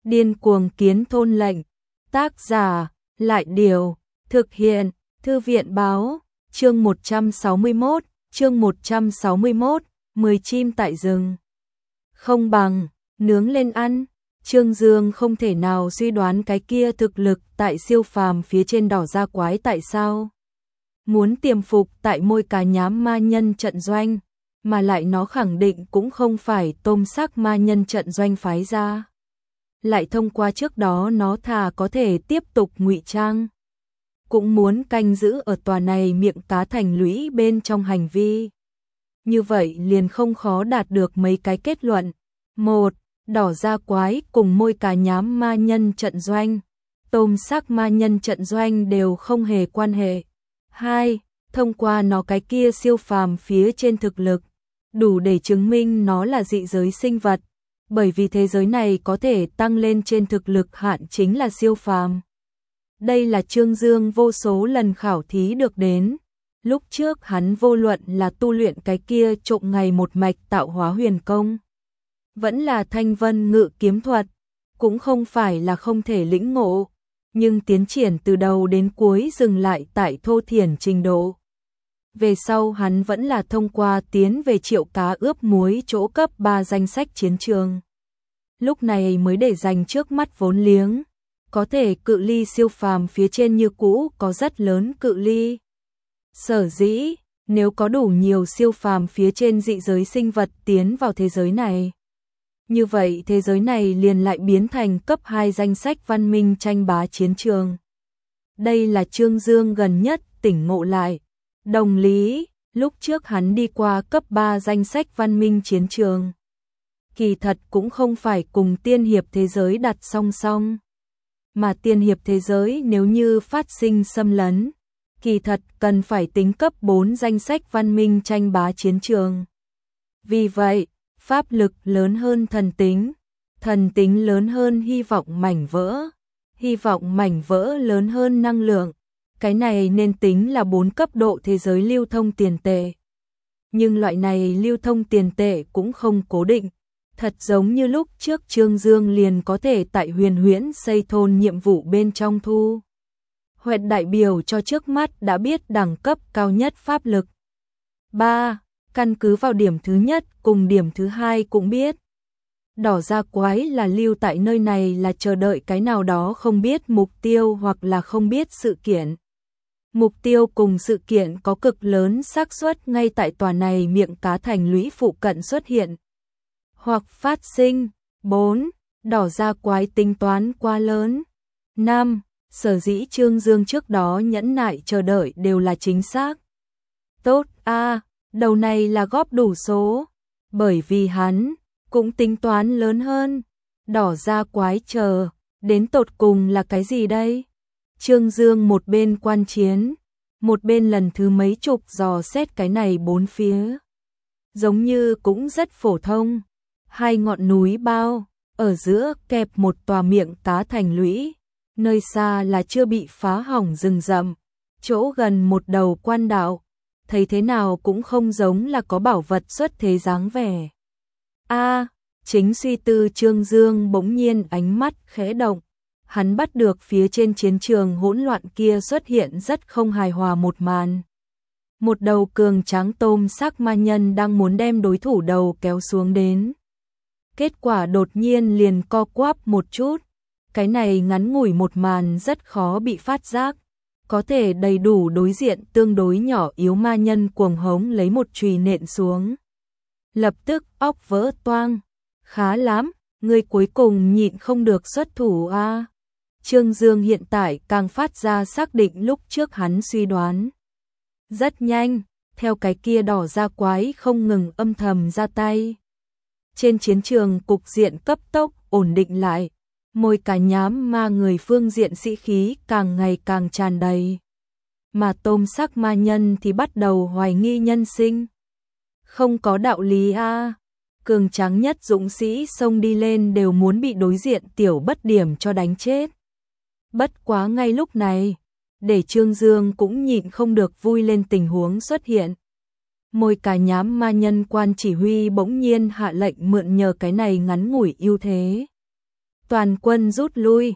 Điên cuồng kiến thôn lệnh. Tác giả, Lại Điều. Thực hiện, Thư viện Báo. Chương 161, chương 161, 10 chim tại rừng. Không bằng, nướng lên ăn. Trương Dương không thể nào suy đoán cái kia thực lực tại siêu phàm phía trên đỏ da quái tại sao. Muốn tiềm phục tại môi cà nhám ma nhân trận doanh, mà lại nó khẳng định cũng không phải tôm sắc ma nhân trận doanh phái ra. Lại thông qua trước đó nó thà có thể tiếp tục ngụy trang. Cũng muốn canh giữ ở tòa này miệng cá thành lũy bên trong hành vi. Như vậy liền không khó đạt được mấy cái kết luận. 1. Đỏ da quái cùng môi cà nhám ma nhân trận doanh, tôm sắc ma nhân trận doanh đều không hề quan hệ. 2. Thông qua nó cái kia siêu phàm phía trên thực lực, đủ để chứng minh nó là dị giới sinh vật, bởi vì thế giới này có thể tăng lên trên thực lực hạn chính là siêu phàm. Đây là Trương Dương vô số lần khảo thí được đến. Lúc trước hắn vô luận là tu luyện cái kia trộm ngày một mạch tạo hóa huyền công, vẫn là thanh vân ngự kiếm thuật, cũng không phải là không thể lĩnh ngộ, nhưng tiến triển từ đầu đến cuối dừng lại tại thô thiển trình độ. Về sau hắn vẫn là thông qua tiến về triệu cá ướp muối chỗ cấp 3 danh sách chiến trường. Lúc này mới để dành trước mắt vốn liếng, có thể cự ly siêu phàm phía trên như cũ có rất lớn cự ly. Sở dĩ, nếu có đủ nhiều siêu phàm phía trên dị giới sinh vật tiến vào thế giới này, như vậy thế giới này liền lại biến thành cấp 2 danh sách văn minh tranh bá chiến trường. Đây là Trương Dương gần nhất tỉnh ngộ lại. Đồng lý, lúc trước hắn đi qua cấp 3 danh sách văn minh chiến trường, kỳ thật cũng không phải cùng tiên hiệp thế giới đặt song song, mà tiên hiệp thế giới nếu như phát sinh xâm lấn, kỳ thật cần phải tính cấp 4 danh sách văn minh tranh bá chiến trường. Vì vậy, pháp lực lớn hơn thần tính lớn hơn hy vọng mảnh vỡ lớn hơn năng lượng. Cái này nên tính là 4 cấp độ thế giới lưu thông tiền tệ. Nhưng loại này lưu thông tiền tệ cũng không cố định, thật giống như lúc trước Trương Dương liền có thể tại huyền huyễn xây thôn nhiệm vụ bên trong thu hoạch đại biểu cho trước mắt đã biết đẳng cấp cao nhất pháp lực. 3. Căn cứ vào điểm thứ nhất cùng điểm thứ hai cũng biết, đỏ da quái là lưu tại nơi này là chờ đợi cái nào đó không biết mục tiêu hoặc là không biết sự kiện. Mục tiêu cùng sự kiện có cực lớn xác suất ngay tại tòa này miệng cá thành lũy phụ cận xuất hiện hoặc phát sinh. 4. Đỏ da quái tính toán quá lớn. 5. Sở dĩ Trương Dương trước đó nhẫn nại chờ đợi đều là chính xác. Tốt a, đầu này là góp đủ số, bởi vì hắn cũng tính toán lớn hơn. Đỏ da quái chờ, đến tột cùng là cái gì đây? Trương Dương một bên quan chiến, một bên lần thứ mấy chục dò xét cái này bốn phía. Giống như cũng rất phổ thông, 2 ngọn núi bao, ở giữa kẹp một tòa miệng cá thành lũy, nơi xa là chưa bị phá hỏng rừng rậm, chỗ gần một đầu quan đạo, thấy thế nào cũng không giống là có bảo vật xuất thế dáng vẻ. Chính suy tư Trương Dương bỗng nhiên ánh mắt khẽ động. Hắn bắt được phía trên chiến trường hỗn loạn kia xuất hiện rất không hài hòa một màn. Một đầu cường tráng tôm sắc ma nhân đang muốn đem đối thủ đầu kéo xuống đến. Kết quả đột nhiên liền co quắp một chút. Cái này ngắn ngủi một màn rất khó bị phát giác. Có thể đầy đủ đối diện tương đối nhỏ yếu ma nhân cuồng hống lấy một chùy nện xuống. Lập tức óc vỡ toang. Khá lắm, người cuối cùng nhịn không được xuất thủ a. Trương Dương hiện tại càng phát ra xác định lúc trước hắn suy đoán. Rất nhanh, theo cái kia đỏ da quái không ngừng âm thầm ra tay. Trên chiến trường cục diện cấp tốc ổn định lại, môi cà nhám ma người phương diện sĩ khí càng ngày càng tràn đầy. Mà tôm sắc ma nhân thì bắt đầu hoài nghi nhân sinh. Không có đạo lý a. Cường tráng nhất dũng sĩ xông đi lên đều muốn bị đối diện tiểu bất điểm cho đánh chết. Bất quá ngay lúc này, để Trương Dương cũng nhịn không được vui lên tình huống xuất hiện. Môi cà nhám ma nhân quan chỉ huy bỗng nhiên hạ lệnh mượn nhờ cái này ngắn ngủi ưu thế. Toàn quân rút lui.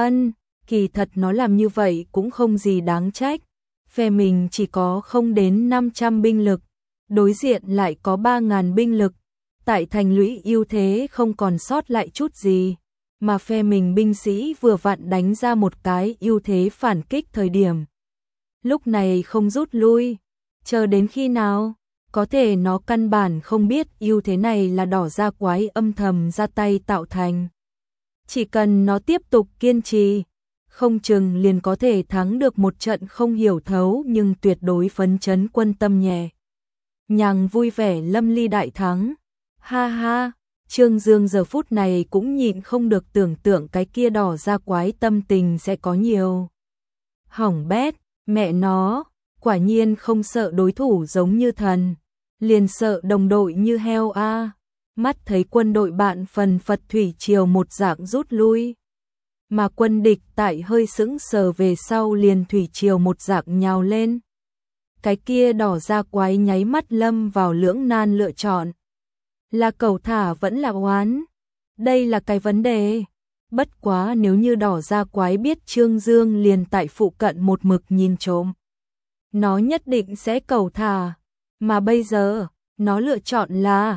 Kỳ thật nó làm như vậy cũng không gì đáng trách. Phe mình chỉ có không đến 500 binh lực, đối diện lại có 3.000 binh lực. Tại thành lũy ưu thế không còn sót lại chút gì, mà phe mình binh sĩ vừa vặn đánh ra một cái ưu thế phản kích thời điểm. Lúc này không rút lui, chờ đến khi nào? Có thể nó căn bản không biết ưu thế này là đỏ da quái âm thầm ra tay tạo thành. Chỉ cần nó tiếp tục kiên trì, không chừng liền có thể thắng được một trận không hiểu thấu nhưng tuyệt đối phấn chấn quân tâm nhẹ. Nhàng vui vẻ lâm ly đại thắng. Ha ha, Trương Dương giờ phút này cũng nhịn không được tưởng tượng cái kia đỏ da quái tâm tình sẽ có nhiều. Hỏng bét, mẹ nó, quả nhiên không sợ đối thủ giống như thần, liền sợ đồng đội như heo a. Mắt thấy quân đội bạn phần phật thủy triều một dạng rút lui. Mà quân địch tại hơi sững sờ về sau liền thủy triều một dạng nhào lên. Cái kia đỏ da quái nháy mắt lâm vào lưỡng nan lựa chọn. Là cầu thả vẫn là oán. Đây là cái vấn đề. Bất quá nếu như đỏ da quái biết Trương Dương liền tại phụ cận một mực nhìn trộm, nó nhất định sẽ cầu thả. Mà bây giờ, nó lựa chọn là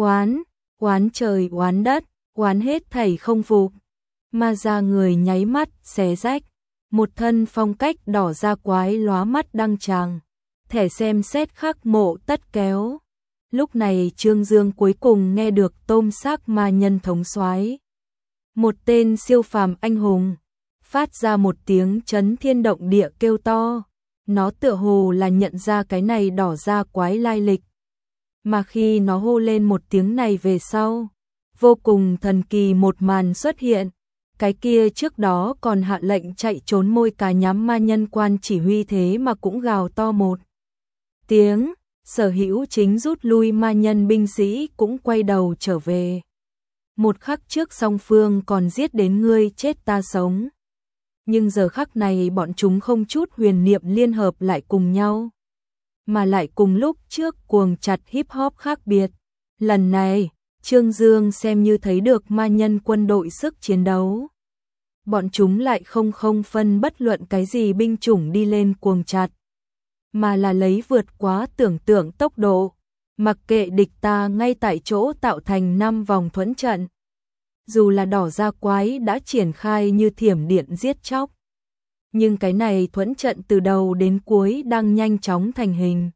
oán trời oán đất, oán hết thảy không phục. Mà ra người nháy mắt xé rách, một thân phong cách đỏ da quái lóa mắt đăng tràng, thẻ xem xét khắc mộ tất kéo. Lúc này Trương Dương cuối cùng nghe được tôm xác ma nhân thống soái, một tên siêu phàm anh hùng, phát ra một tiếng chấn thiên động địa kêu to. Nó tựa hồ là nhận ra cái này đỏ da quái lai lịch. Mà khi nó hô lên một tiếng này về sau, vô cùng thần kỳ một màn xuất hiện. Cái kia trước đó còn hạ lệnh chạy trốn môi cà nhám ma nhân quan chỉ huy thế mà cũng gào to một tiếng. Sở hữu chính rút lui ma nhân binh sĩ cũng quay đầu trở về. Một khắc trước song phương còn giết đến ngươi chết ta sống. Nhưng giờ khắc này bọn chúng không chút huyền niệm liên hợp lại cùng nhau. Mà lại cùng lúc trước cuồng chặt hip hop khác biệt. Lần này, Trương Dương xem như thấy được ma nhân quân đội sức chiến đấu. Bọn chúng lại không phân bất luận cái gì binh chủng đi lên cuồng chặt, mà là lấy vượt quá tưởng tượng tốc độ, mặc kệ địch ta ngay tại chỗ tạo thành 5 vòng thuẫn trận. Dù là đỏ da quái đã triển khai như thiểm điện giết chóc, nhưng cái này thuẫn trận từ đầu đến cuối đang nhanh chóng thành hình.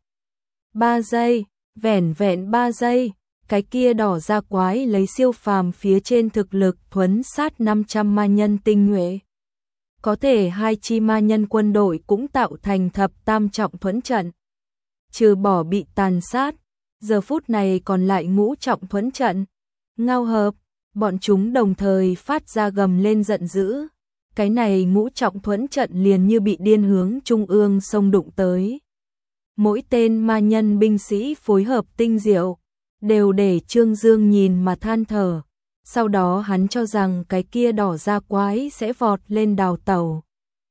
3 giây, vẻn vẹn 3 giây, cái kia đỏ da quái lấy siêu phàm phía trên thực lực thuấn sát 500 ma nhân tinh nhuệ. Có thể 2 chi ma nhân quân đội cũng tạo thành thập tam trọng thuẫn trận. Trừ bỏ bị tàn sát, giờ phút này còn lại ngũ trọng thuẫn trận. Ngao hợp, bọn chúng đồng thời phát ra gầm lên giận dữ. Cái này ngũ trọng thuẫn trận liền như bị điên hướng trung ương xông đụng tới. Mỗi tên ma nhân binh sĩ phối hợp tinh diệu, đều để Trương Dương nhìn mà than thở. Sau đó hắn cho rằng cái kia đỏ da quái sẽ vọt lên đào tẩu.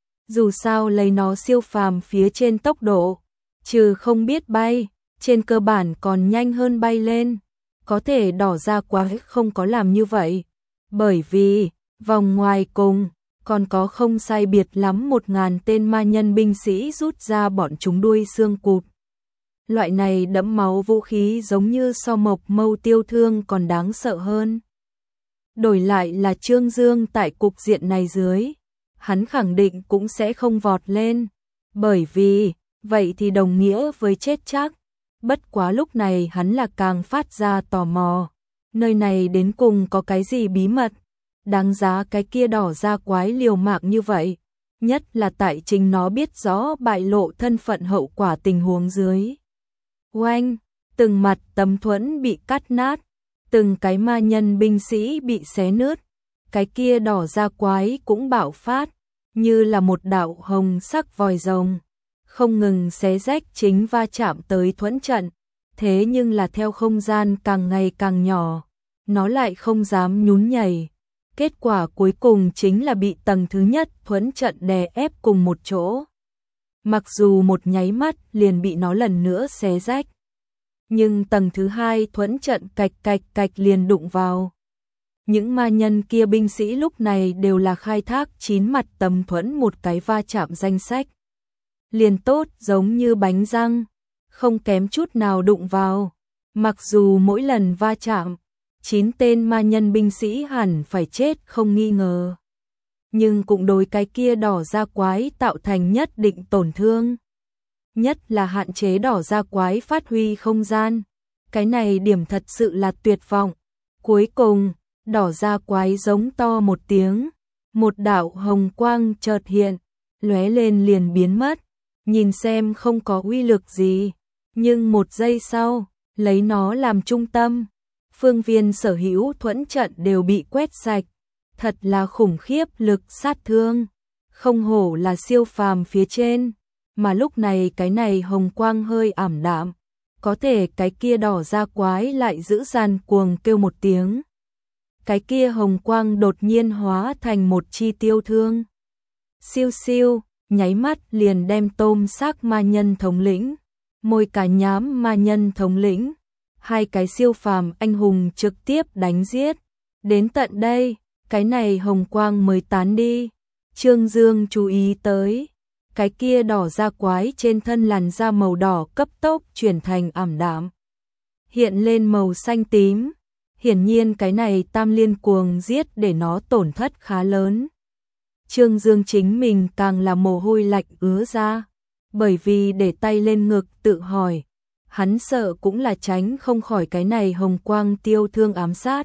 Dù sao lấy nó siêu phàm phía trên tốc độ, trừ không biết bay, trên cơ bản còn nhanh hơn bay lên. Có thể đỏ da quái không có làm như vậy, bởi vì vòng ngoài cùng còn có không sai biệt lắm 1.000 tên ma nhân binh sĩ rút ra bọn chúng đuôi xương cụt. Loại này đẫm máu vũ khí giống như so mộc mâu tiêu thương còn đáng sợ hơn. Đổi lại là Trương Dương tại cục diện này dưới, hắn khẳng định cũng sẽ không vọt lên, bởi vì vậy thì đồng nghĩa với chết chắc. Bất quá lúc này hắn là càng phát ra tò mò, nơi này đến cùng có cái gì bí mật, đáng giá cái kia đỏ da quái liều mạng như vậy, nhất là tại chính nó biết rõ bại lộ thân phận hậu quả tình huống dưới. Oanh, từng mặt tấm thuẫn bị cắt nát, từng cái ma nhân binh sĩ bị xé nứt, cái kia đỏ da quái cũng bạo phát, như là một đạo hồng sắc vòi rồng, không ngừng xé rách chính va chạm tới thuẫn trận. Thế nhưng là theo không gian càng ngày càng nhỏ, nó lại không dám nhún nhảy. Kết quả cuối cùng chính là bị tầng thứ nhất thuẫn trận đè ép cùng một chỗ. Mặc dù một nháy mắt liền bị nó lần nữa xé rách, nhưng tầng thứ hai thuẫn trận cạch cạch cạch liền đụng vào. Những ma nhân kia binh sĩ lúc này đều là khai thác 9 mặt tầm thuẫn, một cái va chạm danh sách liền tốt, giống như bánh răng, không kém chút nào đụng vào. Mặc dù mỗi lần va chạm 9 tên ma nhân binh sĩ hẳn phải chết không nghi ngờ, nhưng cũng đối cái kia đỏ da quái tạo thành nhất định tổn thương. Nhất là hạn chế đỏ da quái phát huy không gian. Cái này điểm thật sự là tuyệt vọng. Cuối cùng, đỏ da quái giống to một tiếng, một đạo hồng quang chợt hiện, lóe lên liền biến mất. Nhìn xem không có uy lực gì, nhưng một giây sau, lấy nó làm trung tâm, phương viên sở hữu thuẫn trận đều bị quét sạch. Thật là khủng khiếp lực sát thương, không hổ là siêu phàm phía trên. Mà lúc này cái này hồng quang hơi ảm đạm, có thể cái kia đỏ da quái lại dữ dằn cuồng kêu một tiếng. Cái kia hồng quang đột nhiên hóa thành một chi tiêu thương. Siêu siêu, nháy mắt liền đem tôm xác ma nhân thống lĩnh, môi cả nhám ma nhân thống lĩnh, hai cái siêu phàm anh hùng trực tiếp đánh giết. Đến tận đây, cái này hồng quang mới tán đi. Trương Dương chú ý tới, cái kia đỏ da quái trên thân làn da màu đỏ cấp tốc chuyển thành ảm đạm, hiện lên màu xanh tím. Hiển nhiên cái này tam liên cuồng giết để nó tổn thất khá lớn. Trương Dương chính mình càng là mồ hôi lạnh ứa ra, bởi vì để tay lên ngực tự hỏi, hắn sợ cũng là tránh không khỏi cái này hồng quang tiêu thương ám sát.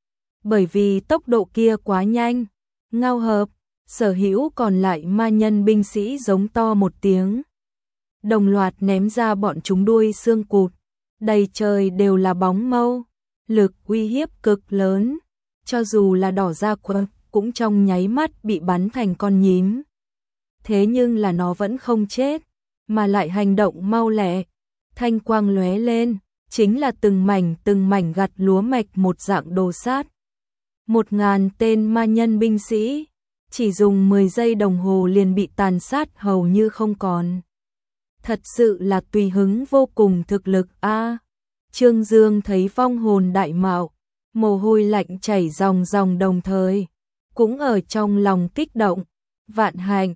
Bởi vì tốc độ kia quá nhanh, ngao hợp, sở hữu còn lại ma nhân binh sĩ giống to một tiếng, đồng loạt ném ra bọn chúng đuôi xương cụt, đầy trời đều là bóng mâu, lực uy hiếp cực lớn, cho dù là đỏ da quái cũng trong nháy mắt bị bắn thành con nhím. Thế nhưng là nó vẫn không chết, mà lại hành động mau lẹ, thanh quang lóe lên, chính là từng mảnh gặt lúa mạch một dạng đồ sát. 1000 tên ma nhân binh sĩ, chỉ dùng 10 giây đồng hồ liền bị tàn sát hầu như không còn. Thật sự là tùy hứng vô cùng thực lực a. Trương Dương thấy vong hồn đại mạo, mồ hôi lạnh chảy ròng ròng, đồng thời cũng ở trong lòng kích động. Vạn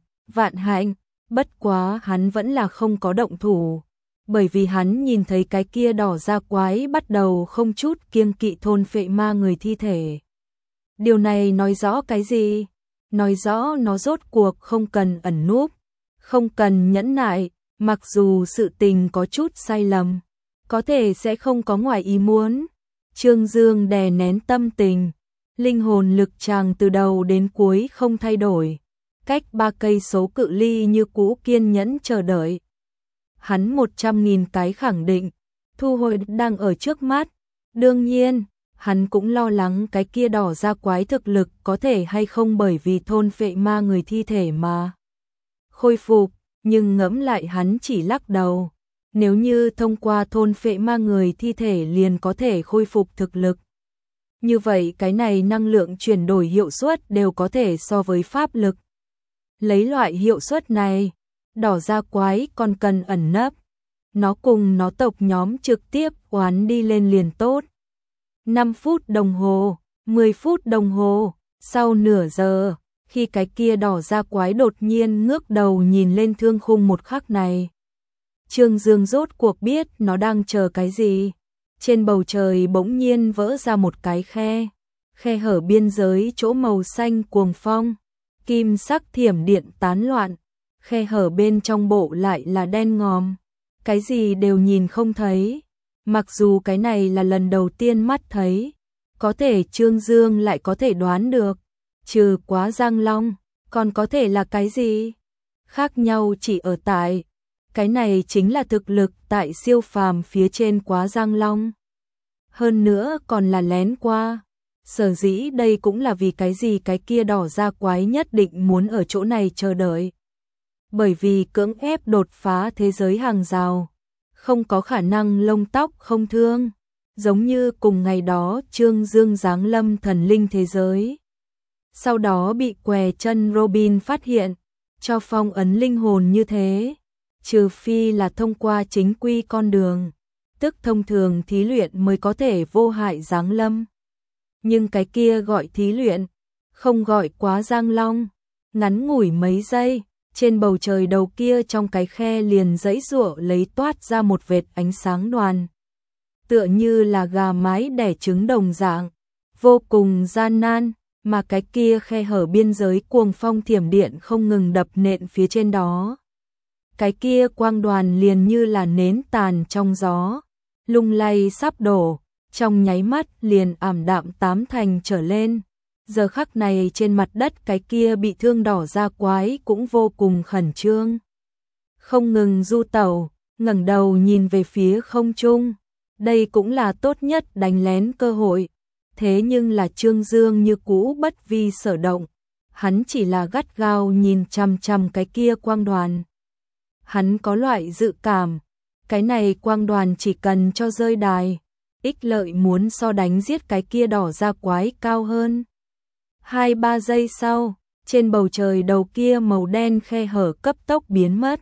hạnh, bất quá hắn vẫn là không có động thủ, bởi vì hắn nhìn thấy cái kia đỏ da quái bắt đầu không chút kiêng kỵ thôn phệ ma người thi thể. Điều này nói rõ cái gì? Nói rõ nó rốt cuộc không cần ẩn núp, không cần nhẫn nại, mặc dù sự tình có chút sai lầm, có thể sẽ không có ngoài ý muốn. Trương Dương đè nén tâm tình, linh hồn lực chàng từ đầu đến cuối không thay đổi, cách 3 cây số cự ly như cũ kiên nhẫn chờ đợi. Hắn 100.000 cái khẳng định, thu hồi đang ở trước mắt. Đương nhiên, hắn cũng lo lắng cái kia đỏ da quái thực lực có thể hay không bởi vì thôn phệ ma người thi thể mà khôi phục, nhưng ngẫm lại hắn chỉ lắc đầu. Nếu như thông qua thôn phệ ma người thi thể liền có thể khôi phục thực lực, như vậy cái này năng lượng chuyển đổi hiệu suất đều có thể so với pháp lực. Lấy loại hiệu suất này, đỏ da quái còn cần ẩn nấp, nó cùng nó tộc nhóm trực tiếp oán đi lên liền tốt. 5 phút đồng hồ, 10 phút đồng hồ, sau nửa giờ, khi cái kia đỏ da quái đột nhiên ngước đầu nhìn lên thương khung một khắc này, Trương Dương rốt cuộc biết nó đang chờ cái gì. Trên bầu trời bỗng nhiên vỡ ra một cái khe, khe hở biên giới chỗ màu xanh cuồng phong, kim sắc thiểm điện tán loạn, khe hở bên trong bộ lại là đen ngòm, cái gì đều nhìn không thấy. Mặc dù cái này là lần đầu tiên mắt thấy, có thể Trương Dương lại có thể đoán được, trừ quá Giang Long, còn có thể là cái gì? Khác nhau chỉ ở tại, cái này chính là thực lực tại siêu phàm phía trên quá Giang Long. Hơn nữa còn là lén qua. Sở dĩ đây cũng là vì cái gì cái kia đỏ da quái nhất định muốn ở chỗ này chờ đợi. Bởi vì cưỡng ép đột phá thế giới hàng rào, không có khả năng lông tóc không thương, giống như cùng ngày đó Trương Dương giáng lâm thần linh thế giới. Sau đó bị què chân Robin phát hiện, cho phong ấn linh hồn như thế, trừ phi là thông qua chính quy con đường, tức thông thường thí luyện mới có thể vô hại giáng lâm. nhưng cái kia gọi thí luyện, không gọi quá giang long. Ngắn ngủi mấy giây, trên bầu trời đầu kia trong cái khe liền giãy giụa lấy toát ra một vệt ánh sáng đoàn. Tựa như là gà mái đẻ trứng đồng dạng, vô cùng gian nan, mà cái kia khe hở biên giới cuồng phong thiểm điện không ngừng đập nện phía trên đó. Cái kia quang đoàn liền như là nến tàn trong gió, lung lay sắp đổ, trong nháy mắt liền ảm đạm tám thành trở lên. Giờ khắc này trên mặt đất cái kia bị thương đỏ da quái cũng vô cùng khẩn trương. Không ngừng du tẩu, ngẩng đầu nhìn về phía không trung. Đây cũng là tốt nhất đánh lén cơ hội. Thế nhưng là Trương Dương như cũ bất vi sở động. Hắn chỉ là gắt gao nhìn chằm chằm cái kia quang đoàn. Hắn có loại dự cảm, cái này quang đoàn chỉ cần cho rơi đài, ích lợi muốn so đánh giết cái kia đỏ da quái cao hơn. 2-3 giây sau, trên bầu trời đầu kia màu đen khe hở cấp tốc biến mất.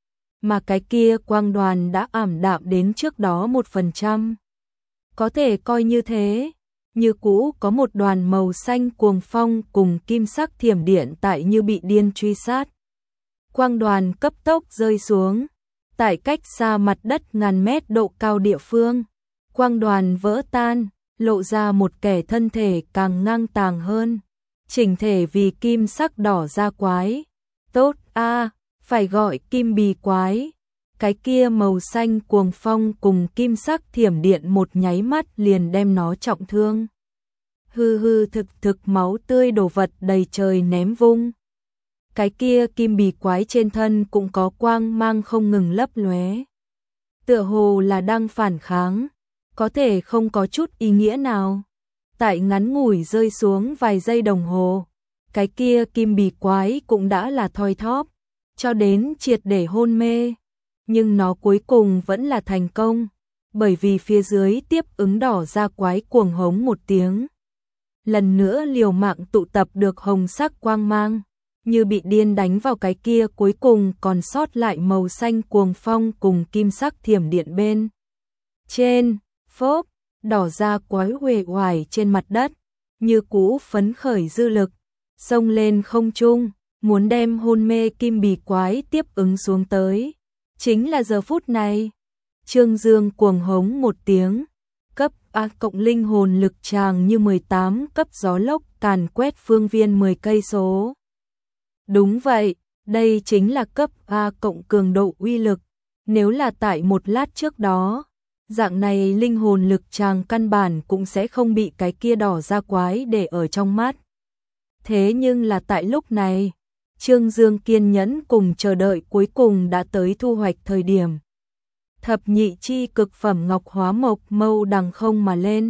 Mà cái kia quang đoàn đã ảm đạm đến trước đó 1%. Có thể coi như thế, như cũ có một đoàn màu xanh cuồng phong cùng kim sắc thiểm điện tại như bị điên truy sát. Quang đoàn cấp tốc rơi xuống, tại cách xa mặt đất ngàn mét độ cao địa phương. Quang đoàn vỡ tan, lộ ra một kẻ thân thể càng ngang tàng hơn. Chỉnh thể vì kim sắc đỏ da quái. Tốt a, phải gọi kim bì quái. Cái kia màu xanh cuồng phong cùng kim sắc thiểm điện một nháy mắt liền đem nó trọng thương. Hư hư thực thực máu tươi đổ vật đầy trời ném vung. Cái kia kim bì quái trên thân cũng có quang mang không ngừng lấp lóe. Tựa hồ là đang phản kháng, có thể không có chút ý nghĩa nào. Tại ngắn ngủi rơi xuống vài giây đồng hồ, cái kia kim bì quái cũng đã là thoi thóp, cho đến triệt để hôn mê. Nhưng nó cuối cùng vẫn là thành công, bởi vì phía dưới tiếp ứng đỏ da quái cuồng hống một tiếng. Lần nữa liều mạng tụ tập được hồng sắc quang mang, như bị điên đánh vào cái kia cuối cùng còn sót lại màu xanh cuồng phong cùng kim sắc thiểm điện bên. Trên, phốp, đỏ da quái uể oải trên mặt đất, như cũ phấn khởi dư lực, xông lên không trung, muốn đem hôn mê kim bì quái tiếp ứng xuống tới. Chính là giờ phút này, Trương Dương cuồng hống một tiếng, cấp A cộng linh hồn lực tràng như 18 cấp gió lốc càn quét phương viên 10 cây số. Đúng vậy, đây chính là cấp A cộng cường độ uy lực, nếu là tại một lát trước đó, dạng này linh hồn lực tràng căn bản cũng sẽ không bị cái kia đỏ da quái để ở trong mắt. Thế nhưng là tại lúc này, Trương Dương kiên nhẫn cùng chờ đợi cuối cùng đã tới thu hoạch thời điểm. Thập nhị chi cực phẩm ngọc hóa mộc mâu đằng không mà lên.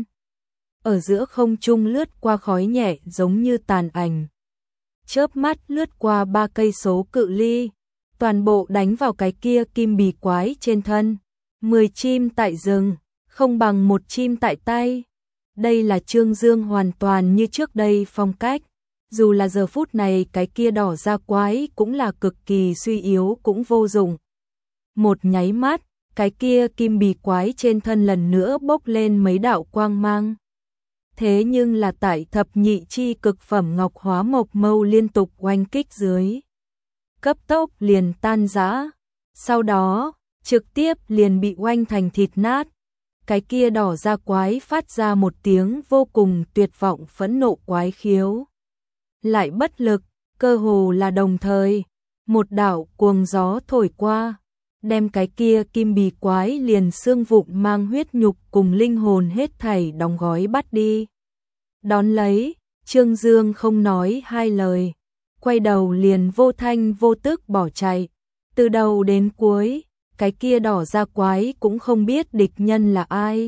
Ở giữa không trung lướt qua khói nhẹ giống như tàn ảnh. Chớp mắt lướt qua 3 cây số cự ly, toàn bộ đánh vào cái kia kim bì quái trên thân. 10 chim tại rừng, không bằng một chim tại tay. Đây là Trương Dương hoàn toàn như trước đây phong cách. Dù là giờ phút này cái kia đỏ da quái cũng là cực kỳ suy yếu cũng vô dụng. Một nháy mắt, cái kia kim bì quái trên thân lần nữa bốc lên mấy đạo quang mang. Thế nhưng là tại thập nhị chi cực phẩm ngọc hóa mộc mâu liên tục oanh kích dưới. Cấp tốc liền tan rã. Sau đó, trực tiếp liền bị oanh thành thịt nát. Cái kia đỏ da quái phát ra một tiếng vô cùng tuyệt vọng phẫn nộ quái khiếu. Lại bất lực, cơ hồ là đồng thời, một đạo cuồng gió thổi qua, đem cái kia kim bì quái liền xương vụn mang huyết nhục cùng linh hồn hết thảy đóng gói bắt đi. Đón lấy, Trương Dương không nói hai lời, quay đầu liền vô thanh vô tức bỏ chạy. Từ đầu đến cuối, cái kia đỏ da quái cũng không biết địch nhân là ai.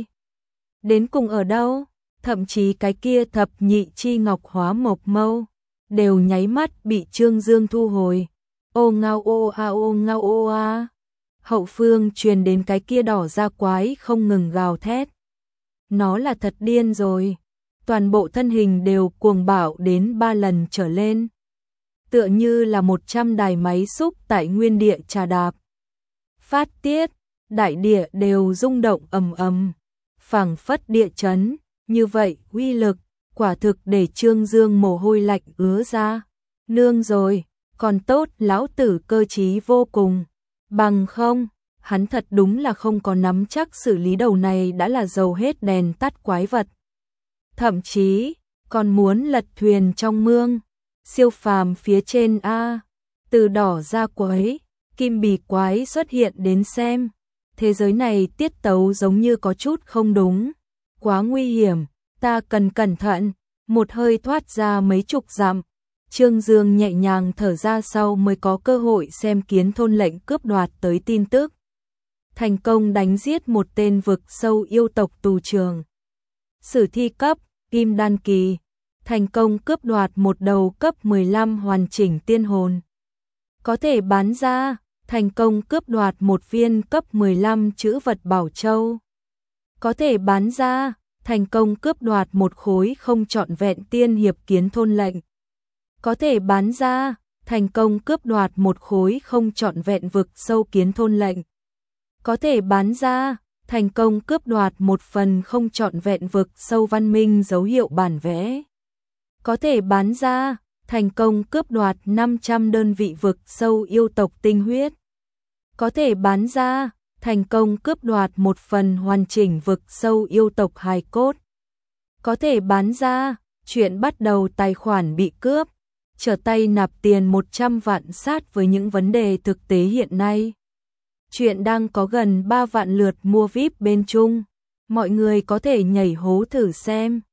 Đến cùng ở đâu, thậm chí cái kia thập nhị chi ngọc hóa mộc mâu đều nháy mắt bị Trương Dương thu hồi. Ô ngao ô ngao ô a. Hậu phương truyền đến cái kia đỏ da quái không ngừng gào thét. Nó là thật điên rồi. Toàn bộ thân hình đều cuồng bạo đến 3 lần trở lên. Tựa như là 100 đài máy xúc tại nguyên địa trà đạp. Phát tiết, đại địa đều rung động ầm ầm, phảng phất địa chấn, như vậy uy lực, quả thực để Trương Dương mồ hôi lạnh ứa ra. Nương rồi, còn tốt lão tử cơ trí vô cùng, bằng không, hắn thật đúng là không có nắm chắc xử lý đầu này đã là dầu hết đèn tắt quái vật. Thậm chí, còn muốn lật thuyền trong mương, siêu phàm phía trên a, từ đỏ ra quấy, kim bì quái xuất hiện đến xem. Thế giới này tiết tấu giống như có chút không đúng, quá nguy hiểm, ta cần cẩn thận, một hơi thoát ra mấy chục dặm. Trương Dương nhẹ nhàng thở ra sau mới có cơ hội xem Kiến Thôn lệnh cướp đoạt tới tin tức. Thành công đánh giết một tên vực sâu yêu tộc tù trưởng. Sử thi cấp, kim đan kỳ, thành công cướp đoạt một đầu cấp 15 hoàn chỉnh tiên hồn. Có thể bán ra, thành công cướp đoạt một viên cấp 15 chữ vật bảo châu. Có thể bán ra, thành công cướp đoạt một khối không trọn vẹn tiên hiệp Kiến Thôn lệnh. Có thể bán ra, thành công cướp đoạt một khối không trọn vẹn vực sâu Kiến Thôn lệnh. Có thể bán ra, thành công cướp đoạt một phần không trọn vẹn vực sâu văn minh dấu hiệu bản vẽ. Có thể bán ra, thành công cướp đoạt 500 đơn vị vực sâu yêu tộc tinh huyết. Có thể bán ra, thành công cướp đoạt một phần hoàn chỉnh vực sâu yêu tộc hài cốt. Có thể bán ra, chuyện bắt đầu tài khoản bị cướp, trở tay nạp tiền 100 vạn sát với những vấn đề thực tế hiện nay. Chuyện đang có gần 3 vạn lượt mua VIP bên Trung, mọi người có thể nhảy hố thử xem.